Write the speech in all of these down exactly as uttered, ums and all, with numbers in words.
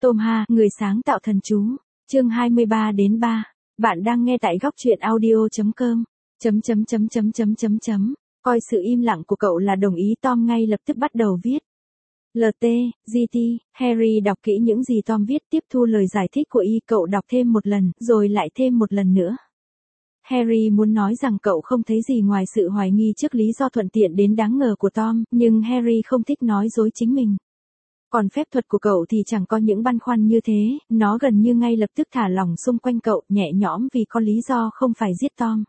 Tom Ha, người sáng tạo thần chú. Chương hai mươi ba đến ba. Bạn đang nghe tại góc truyện audio chấm com. Chấm chấm chấm chấm chấm chấm chấm. Coi sự im lặng của cậu là đồng ý, Tom ngay lập tức bắt đầu viết. lờ tê, giê tê, Harry đọc kỹ những gì Tom viết, tiếp thu lời giải thích của y, cậu đọc thêm một lần, rồi lại thêm một lần nữa. Harry muốn nói rằng cậu không thấy gì ngoài sự hoài nghi trước lý do thuận tiện đến đáng ngờ của Tom, nhưng Harry không thích nói dối chính mình. Còn phép thuật của cậu thì chẳng có những băn khoăn như thế, nó gần như ngay lập tức thả lỏng xung quanh cậu, nhẹ nhõm vì có lý do không phải giết Tom.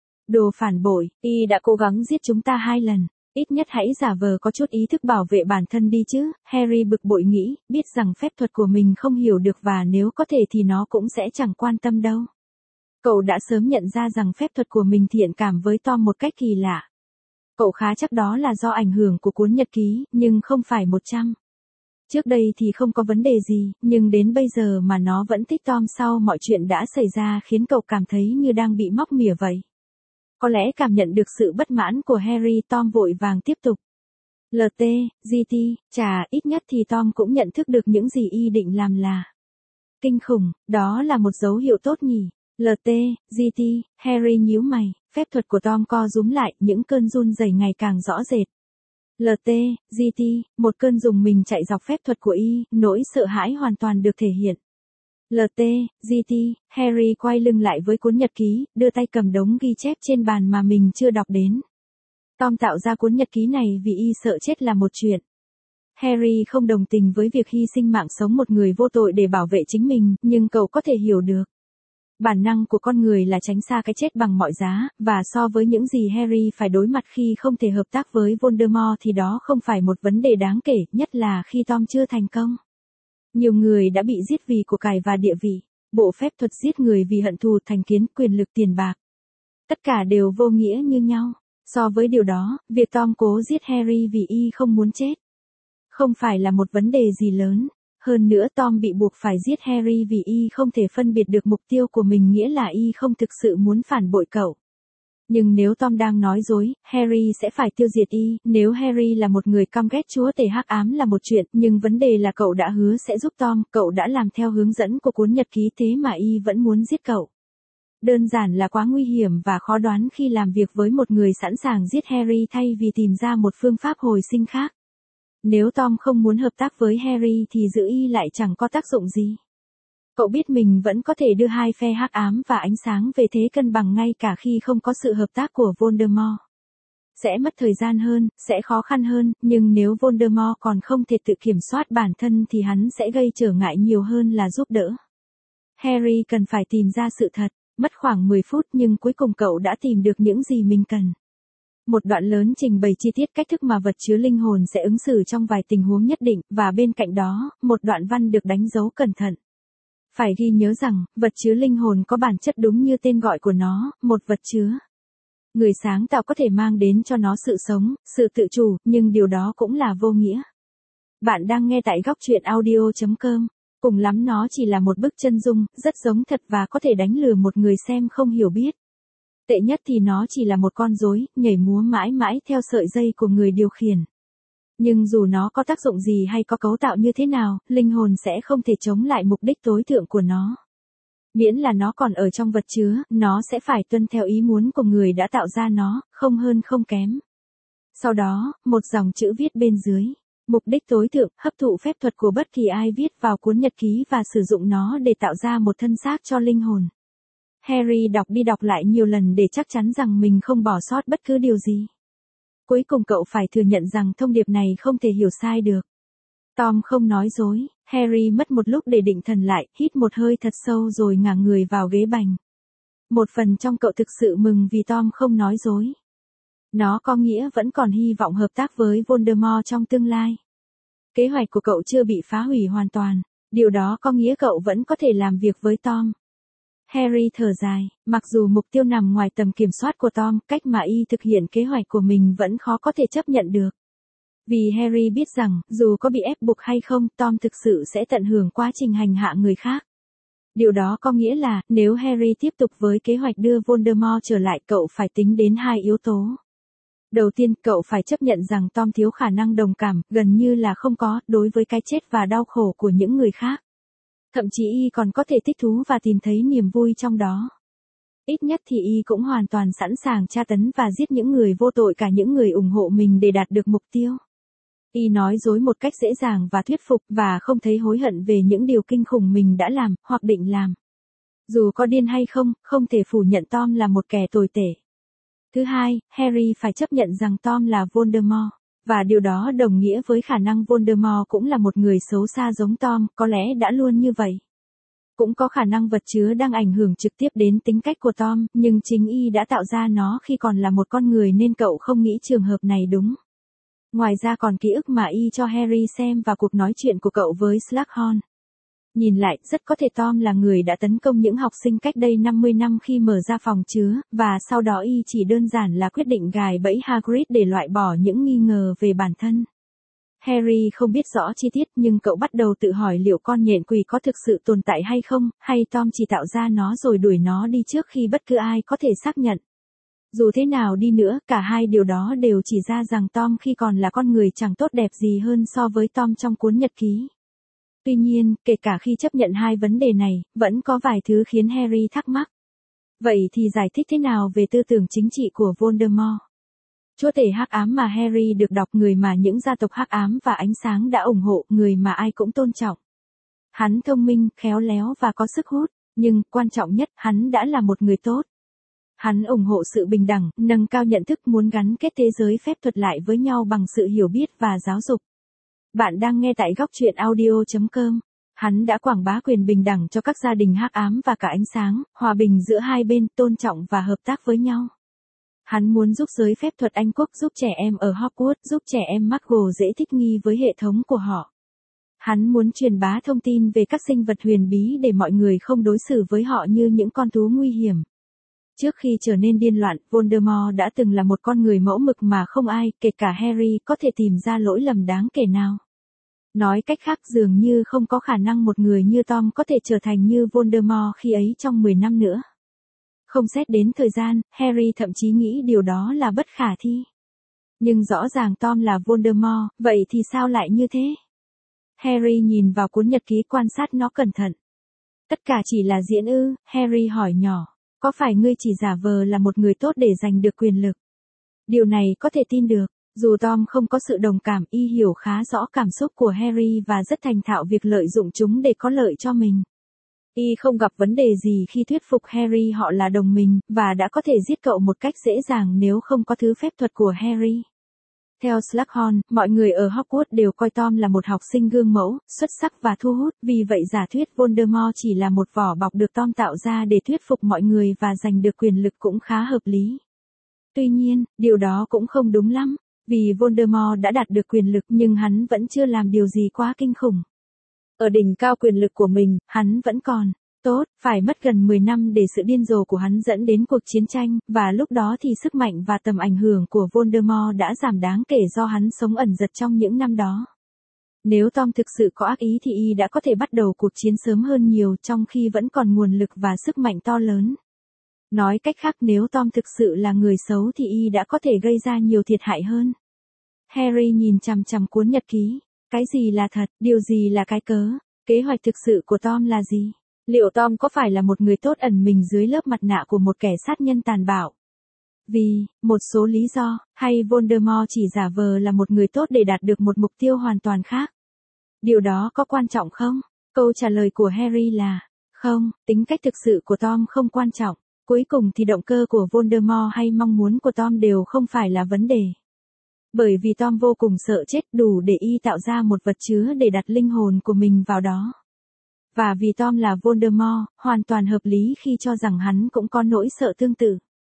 Đồ phản bội, y đã cố gắng giết chúng ta hai lần, ít nhất hãy giả vờ có chút ý thức bảo vệ bản thân đi chứ. Harry bực bội nghĩ, biết rằng phép thuật của mình không hiểu được và nếu có thể thì nó cũng sẽ chẳng quan tâm đâu. Cậu đã sớm nhận ra rằng phép thuật của mình thiện cảm với Tom một cách kỳ lạ. Cậu khá chắc đó là do ảnh hưởng của cuốn nhật ký, nhưng không phải một trăm. Trước đây thì không có vấn đề gì, nhưng đến bây giờ mà nó vẫn thích Tom sau mọi chuyện đã xảy ra khiến cậu cảm thấy như đang bị móc mỉa vậy. Có lẽ cảm nhận được sự bất mãn của Harry, Tom vội vàng tiếp tục. lờ tê, giê tê, chà, ít nhất thì Tom cũng nhận thức được những gì y định làm là kinh khủng, đó là một dấu hiệu tốt nhỉ. lờ tê, giê tê, Harry nhíu mày, phép thuật của Tom co rúm lại, những cơn run rẩy ngày càng rõ rệt. lờ tê, giê tê, một cơn rùng mình chạy dọc phép thuật của y, nỗi sợ hãi hoàn toàn được thể hiện. lờ tê, giê tê, Harry quay lưng lại với cuốn nhật ký, đưa tay cầm đống ghi chép trên bàn mà mình chưa đọc đến. Tom tạo ra cuốn nhật ký này vì y sợ chết là một chuyện. Harry không đồng tình với việc hy sinh mạng sống một người vô tội để bảo vệ chính mình, nhưng cậu có thể hiểu được. Bản năng của con người là tránh xa cái chết bằng mọi giá, và so với những gì Harry phải đối mặt khi không thể hợp tác với Voldemort thì đó không phải một vấn đề đáng kể, nhất là khi Tom chưa thành công. Nhiều người đã bị giết vì của cải và địa vị, bộ phép thuật giết người vì hận thù, thành kiến, quyền lực, tiền bạc. Tất cả đều vô nghĩa như nhau. So với điều đó, việc Tom cố giết Harry vì y không muốn chết không phải là một vấn đề gì lớn. Hơn nữa Tom bị buộc phải giết Harry vì y không thể phân biệt được mục tiêu của mình, nghĩa là y không thực sự muốn phản bội cậu. Nhưng nếu Tom đang nói dối, Harry sẽ phải tiêu diệt y. Nếu Harry là một người căm ghét chúa tể hắc ám là một chuyện, nhưng vấn đề là cậu đã hứa sẽ giúp Tom, cậu đã làm theo hướng dẫn của cuốn nhật ký thế mà y vẫn muốn giết cậu. Đơn giản là quá nguy hiểm và khó đoán khi làm việc với một người sẵn sàng giết Harry thay vì tìm ra một phương pháp hồi sinh khác. Nếu Tom không muốn hợp tác với Harry thì giữ y lại chẳng có tác dụng gì. Cậu biết mình vẫn có thể đưa hai phe hắc ám và ánh sáng về thế cân bằng ngay cả khi không có sự hợp tác của Voldemort. Sẽ mất thời gian hơn, sẽ khó khăn hơn, nhưng nếu Voldemort còn không thể tự kiểm soát bản thân thì hắn sẽ gây trở ngại nhiều hơn là giúp đỡ. Harry cần phải tìm ra sự thật, mất khoảng mười phút nhưng cuối cùng cậu đã tìm được những gì mình cần. Một đoạn lớn trình bày chi tiết cách thức mà vật chứa linh hồn sẽ ứng xử trong vài tình huống nhất định, và bên cạnh đó, một đoạn văn được đánh dấu cẩn thận. Phải ghi nhớ rằng, vật chứa linh hồn có bản chất đúng như tên gọi của nó, một vật chứa. Người sáng tạo có thể mang đến cho nó sự sống, sự tự chủ, nhưng điều đó cũng là vô nghĩa. Bạn đang nghe tại góc truyện audio chấm com. Cùng lắm nó chỉ là một bức chân dung, rất giống thật và có thể đánh lừa một người xem không hiểu biết. Tệ nhất thì nó chỉ là một con rối, nhảy múa mãi mãi theo sợi dây của người điều khiển. Nhưng dù nó có tác dụng gì hay có cấu tạo như thế nào, linh hồn sẽ không thể chống lại mục đích tối thượng của nó. Miễn là nó còn ở trong vật chứa, nó sẽ phải tuân theo ý muốn của người đã tạo ra nó, không hơn không kém. Sau đó, một dòng chữ viết bên dưới. Mục đích tối thượng, hấp thụ phép thuật của bất kỳ ai viết vào cuốn nhật ký và sử dụng nó để tạo ra một thân xác cho linh hồn. Harry đọc đi đọc lại nhiều lần để chắc chắn rằng mình không bỏ sót bất cứ điều gì. Cuối cùng cậu phải thừa nhận rằng thông điệp này không thể hiểu sai được. Tom không nói dối. Harry mất một lúc để định thần lại, hít một hơi thật sâu rồi ngả người vào ghế bành. Một phần trong cậu thực sự mừng vì Tom không nói dối. Nó có nghĩa vẫn còn hy vọng hợp tác với Voldemort trong tương lai. Kế hoạch của cậu chưa bị phá hủy hoàn toàn. Điều đó có nghĩa cậu vẫn có thể làm việc với Tom. Harry thở dài, mặc dù mục tiêu nằm ngoài tầm kiểm soát của Tom, cách mà y thực hiện kế hoạch của mình vẫn khó có thể chấp nhận được. Vì Harry biết rằng, dù có bị ép buộc hay không, Tom thực sự sẽ tận hưởng quá trình hành hạ người khác. Điều đó có nghĩa là, nếu Harry tiếp tục với kế hoạch đưa Voldemort trở lại, cậu phải tính đến hai yếu tố. Đầu tiên, cậu phải chấp nhận rằng Tom thiếu khả năng đồng cảm, gần như là không có, đối với cái chết và đau khổ của những người khác. Thậm chí y còn có thể thích thú và tìm thấy niềm vui trong đó. Ít nhất thì y cũng hoàn toàn sẵn sàng tra tấn và giết những người vô tội, cả những người ủng hộ mình để đạt được mục tiêu. Y nói dối một cách dễ dàng và thuyết phục và không thấy hối hận về những điều kinh khủng mình đã làm hoặc định làm. Dù có điên hay không, không thể phủ nhận Tom là một kẻ tồi tệ. Thứ hai, Harry phải chấp nhận rằng Tom là Voldemort, và điều đó đồng nghĩa với khả năng Voldemort cũng là một người xấu xa giống Tom, có lẽ đã luôn như vậy. Cũng có khả năng vật chứa đang ảnh hưởng trực tiếp đến tính cách của Tom, nhưng chính y đã tạo ra nó khi còn là một con người nên cậu không nghĩ trường hợp này đúng. Ngoài ra còn ký ức mà y cho Harry xem và cuộc nói chuyện của cậu với Slughorn. Nhìn lại, rất có thể Tom là người đã tấn công những học sinh cách đây năm mươi năm khi mở ra phòng chứa, và sau đó y chỉ đơn giản là quyết định gài bẫy Hagrid để loại bỏ những nghi ngờ về bản thân. Harry không biết rõ chi tiết nhưng cậu bắt đầu tự hỏi liệu con nhện quỷ có thực sự tồn tại hay không, hay Tom chỉ tạo ra nó rồi đuổi nó đi trước khi bất cứ ai có thể xác nhận. Dù thế nào đi nữa, cả hai điều đó đều chỉ ra rằng Tom khi còn là con người chẳng tốt đẹp gì hơn so với Tom trong cuốn nhật ký. Tuy nhiên, kể cả khi chấp nhận hai vấn đề này, vẫn có vài thứ khiến Harry thắc mắc. Vậy thì giải thích thế nào về tư tưởng chính trị của Voldemort? Chúa tể hắc ám mà Harry được đọc, người mà những gia tộc hắc ám và ánh sáng đã ủng hộ, người mà ai cũng tôn trọng. Hắn thông minh, khéo léo và có sức hút, nhưng quan trọng nhất, hắn đã là một người tốt. Hắn ủng hộ sự bình đẳng, nâng cao nhận thức, muốn gắn kết thế giới phép thuật lại với nhau bằng sự hiểu biết và giáo dục. Bạn đang nghe tại góc truyện audio chấm com. Hắn đã quảng bá quyền bình đẳng cho các gia đình hắc ám và cả ánh sáng, hòa bình giữa hai bên, tôn trọng và hợp tác với nhau. Hắn muốn giúp giới phép thuật Anh quốc, giúp trẻ em ở Hogwarts, giúp trẻ em Muggle dễ thích nghi với hệ thống của họ. Hắn muốn truyền bá thông tin về các sinh vật huyền bí để mọi người không đối xử với họ như những con thú nguy hiểm. Trước khi trở nên điên loạn, Voldemort đã từng là một con người mẫu mực mà không ai, kể cả Harry, có thể tìm ra lỗi lầm đáng kể nào. Nói cách khác, dường như không có khả năng một người như Tom có thể trở thành như Voldemort khi ấy trong mười năm nữa. Không xét đến thời gian, Harry thậm chí nghĩ điều đó là bất khả thi. Nhưng rõ ràng Tom là Voldemort, vậy thì sao lại như thế? Harry nhìn vào cuốn nhật ký, quan sát nó cẩn thận. Tất cả chỉ là diễn ư? Harry hỏi nhỏ. Có phải ngươi chỉ giả vờ là một người tốt để giành được quyền lực? Điều này có thể tin được. Dù Tom không có sự đồng cảm, y hiểu khá rõ cảm xúc của Harry và rất thành thạo việc lợi dụng chúng để có lợi cho mình. Y không gặp vấn đề gì khi thuyết phục Harry họ là đồng minh, và đã có thể giết cậu một cách dễ dàng nếu không có thứ phép thuật của Harry. Theo Slughorn, mọi người ở Hogwarts đều coi Tom là một học sinh gương mẫu, xuất sắc và thu hút, vì vậy giả thuyết Voldemort chỉ là một vỏ bọc được Tom tạo ra để thuyết phục mọi người và giành được quyền lực cũng khá hợp lý. Tuy nhiên, điều đó cũng không đúng lắm, vì Voldemort đã đạt được quyền lực nhưng hắn vẫn chưa làm điều gì quá kinh khủng. Ở đỉnh cao quyền lực của mình, hắn vẫn còn tốt, phải mất gần mười năm để sự điên rồ của hắn dẫn đến cuộc chiến tranh, và lúc đó thì sức mạnh và tầm ảnh hưởng của Voldemort đã giảm đáng kể do hắn sống ẩn dật trong những năm đó. Nếu Tom thực sự có ác ý thì y đã có thể bắt đầu cuộc chiến sớm hơn nhiều, trong khi vẫn còn nguồn lực và sức mạnh to lớn. Nói cách khác, nếu Tom thực sự là người xấu thì y đã có thể gây ra nhiều thiệt hại hơn. Harry nhìn chằm chằm cuốn nhật ký. Cái gì là thật, điều gì là cái cớ? Kế hoạch thực sự của Tom là gì? Liệu Tom có phải là một người tốt ẩn mình dưới lớp mặt nạ của một kẻ sát nhân tàn bạo? Vì một số lý do, hay Voldemort chỉ giả vờ là một người tốt để đạt được một mục tiêu hoàn toàn khác? Điều đó có quan trọng không? Câu trả lời của Harry là không, tính cách thực sự của Tom không quan trọng. Cuối cùng thì động cơ của Voldemort hay mong muốn của Tom đều không phải là vấn đề. Bởi vì Tom vô cùng sợ chết, đủ để y tạo ra một vật chứa để đặt linh hồn của mình vào đó. Và vì Tom là Voldemort, hoàn toàn hợp lý khi cho rằng hắn cũng có nỗi sợ tương tự.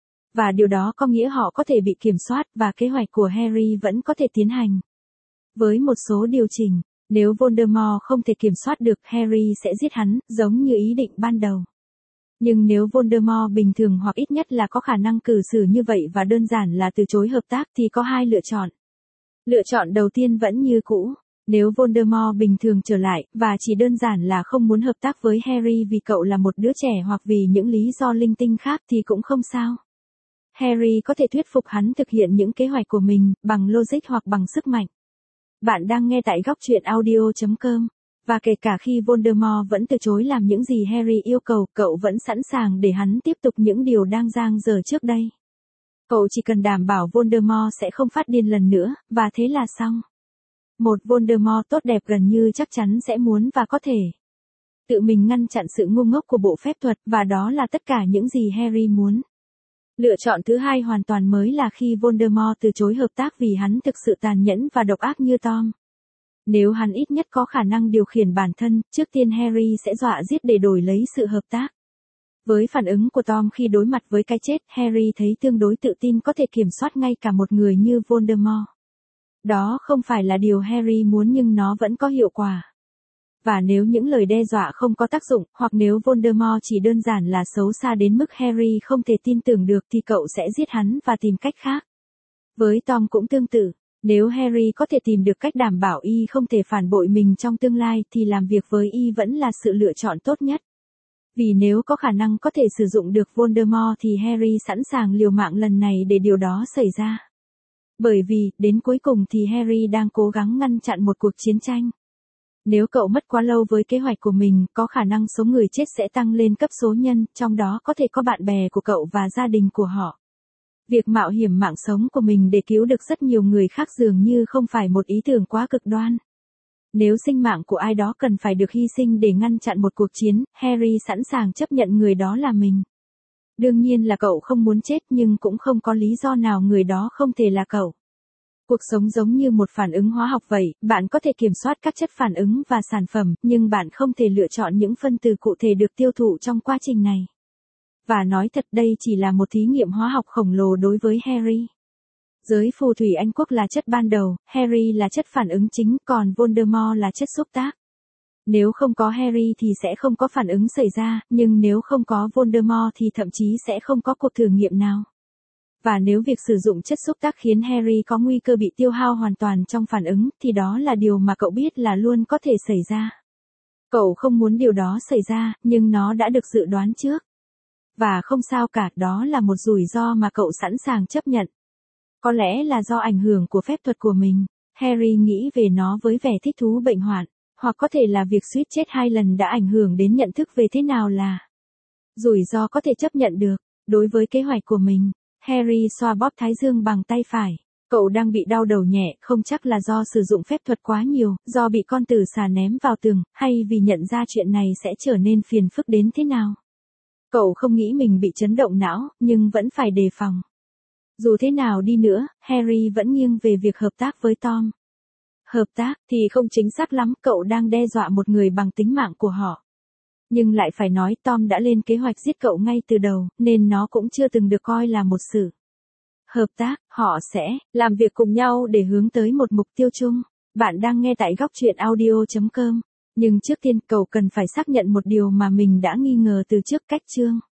Và điều đó có nghĩa họ có thể bị kiểm soát và kế hoạch của Harry vẫn có thể tiến hành. Với một số điều chỉnh, nếu Voldemort không thể kiểm soát được, Harry sẽ giết hắn, giống như ý định ban đầu. Nhưng nếu Voldemort bình thường hoặc ít nhất là có khả năng cư xử như vậy và đơn giản là từ chối hợp tác thì có hai lựa chọn. Lựa chọn đầu tiên vẫn như cũ. Nếu Voldemort bình thường trở lại, và chỉ đơn giản là không muốn hợp tác với Harry vì cậu là một đứa trẻ hoặc vì những lý do linh tinh khác thì cũng không sao. Harry có thể thuyết phục hắn thực hiện những kế hoạch của mình, bằng logic hoặc bằng sức mạnh. Bạn đang nghe tại góc truyện audio chấm com. Và kể cả khi Voldemort vẫn từ chối làm những gì Harry yêu cầu, cậu vẫn sẵn sàng để hắn tiếp tục những điều đang dang dở trước đây. Cậu chỉ cần đảm bảo Voldemort sẽ không phát điên lần nữa, và thế là xong. Một Voldemort tốt đẹp gần như chắc chắn sẽ muốn và có thể tự mình ngăn chặn sự ngu ngốc của bộ phép thuật, và đó là tất cả những gì Harry muốn. Lựa chọn thứ hai hoàn toàn mới là khi Voldemort từ chối hợp tác vì hắn thực sự tàn nhẫn và độc ác như Tom. Nếu hắn ít nhất có khả năng điều khiển bản thân, trước tiên Harry sẽ dọa giết để đổi lấy sự hợp tác. Với phản ứng của Tom khi đối mặt với cái chết, Harry thấy tương đối tự tin có thể kiểm soát ngay cả một người như Voldemort. Đó không phải là điều Harry muốn nhưng nó vẫn có hiệu quả. Và nếu những lời đe dọa không có tác dụng, hoặc nếu Voldemort chỉ đơn giản là xấu xa đến mức Harry không thể tin tưởng được thì cậu sẽ giết hắn và tìm cách khác. Với Tom cũng tương tự, nếu Harry có thể tìm được cách đảm bảo y không thể phản bội mình trong tương lai thì làm việc với y vẫn là sự lựa chọn tốt nhất. Vì nếu có khả năng có thể sử dụng được Voldemort thì Harry sẵn sàng liều mạng lần này để điều đó xảy ra. Bởi vì, đến cuối cùng thì Harry đang cố gắng ngăn chặn một cuộc chiến tranh. Nếu cậu mất quá lâu với kế hoạch của mình, có khả năng số người chết sẽ tăng lên cấp số nhân, trong đó có thể có bạn bè của cậu và gia đình của họ. Việc mạo hiểm mạng sống của mình để cứu được rất nhiều người khác dường như không phải một ý tưởng quá cực đoan. Nếu sinh mạng của ai đó cần phải được hy sinh để ngăn chặn một cuộc chiến, Harry sẵn sàng chấp nhận người đó là mình. Đương nhiên là cậu không muốn chết nhưng cũng không có lý do nào người đó không thể là cậu. Cuộc sống giống như một phản ứng hóa học vậy, bạn có thể kiểm soát các chất phản ứng và sản phẩm, nhưng bạn không thể lựa chọn những phân tử cụ thể được tiêu thụ trong quá trình này. Và nói thật đây chỉ là một thí nghiệm hóa học khổng lồ đối với Harry. Giới phù thủy Anh quốc là chất ban đầu, Harry là chất phản ứng chính, còn Voldemort là chất xúc tác. Nếu không có Harry thì sẽ không có phản ứng xảy ra, nhưng nếu không có Voldemort thì thậm chí sẽ không có cuộc thử nghiệm nào. Và nếu việc sử dụng chất xúc tác khiến Harry có nguy cơ bị tiêu hao hoàn toàn trong phản ứng, thì đó là điều mà cậu biết là luôn có thể xảy ra. Cậu không muốn điều đó xảy ra, nhưng nó đã được dự đoán trước. Và không sao cả, đó là một rủi ro mà cậu sẵn sàng chấp nhận. Có lẽ là do ảnh hưởng của phép thuật của mình, Harry nghĩ về nó với vẻ thích thú bệnh hoạn, hoặc có thể là việc suýt chết hai lần đã ảnh hưởng đến nhận thức về thế nào là rủi ro có thể chấp nhận được. Đối với kế hoạch của mình, Harry xoa bóp thái dương bằng tay phải. Cậu đang bị đau đầu nhẹ, không chắc là do sử dụng phép thuật quá nhiều, do bị con tử xà ném vào tường, hay vì nhận ra chuyện này sẽ trở nên phiền phức đến thế nào. Cậu không nghĩ mình bị chấn động não, nhưng vẫn phải đề phòng. Dù thế nào đi nữa, Harry vẫn nghiêng về việc hợp tác với Tom. Hợp tác thì không chính xác lắm, cậu đang đe dọa một người bằng tính mạng của họ. Nhưng lại phải nói Tom đã lên kế hoạch giết cậu ngay từ đầu, nên nó cũng chưa từng được coi là một sự hợp tác. Họ sẽ làm việc cùng nhau để hướng tới một mục tiêu chung. Bạn đang nghe tại góc truyện audio chấm com. Nhưng trước tiên cậu cần phải xác nhận một điều mà mình đã nghi ngờ từ trước, cách chương.